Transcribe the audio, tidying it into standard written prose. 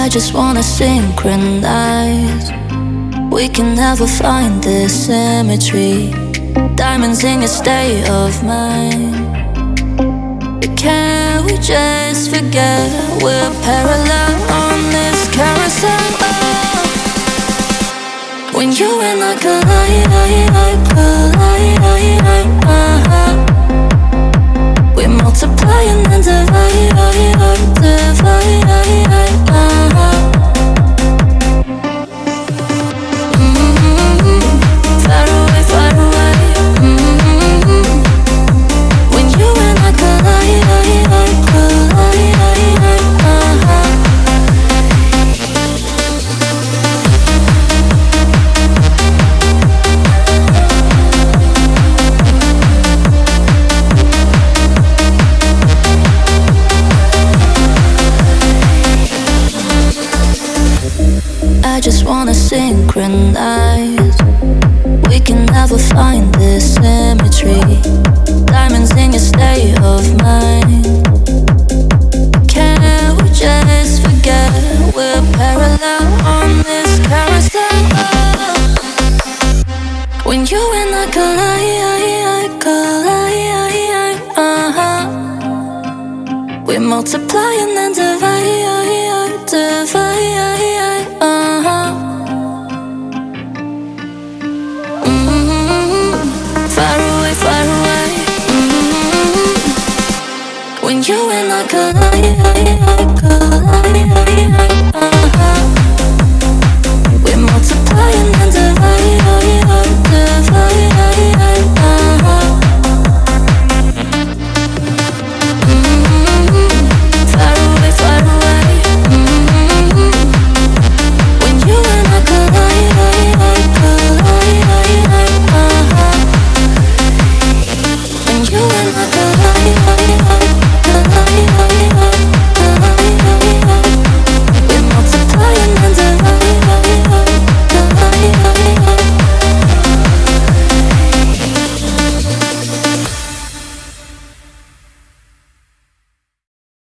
just wanna synchronize. We can never find this symmetry. Diamonds in your state of mind. Can we just forget we're parallel on this carousel? Oh. When you and I collide, we multiply and then divide. Far away, far away. When you and I collide, I just wanna synchronize. We can never find this symmetry. Diamonds in your state of mind. Can we just forget we're parallel on this carousel? When you and I collide, we multiply and then divide. Far away, far away. When you and I collide.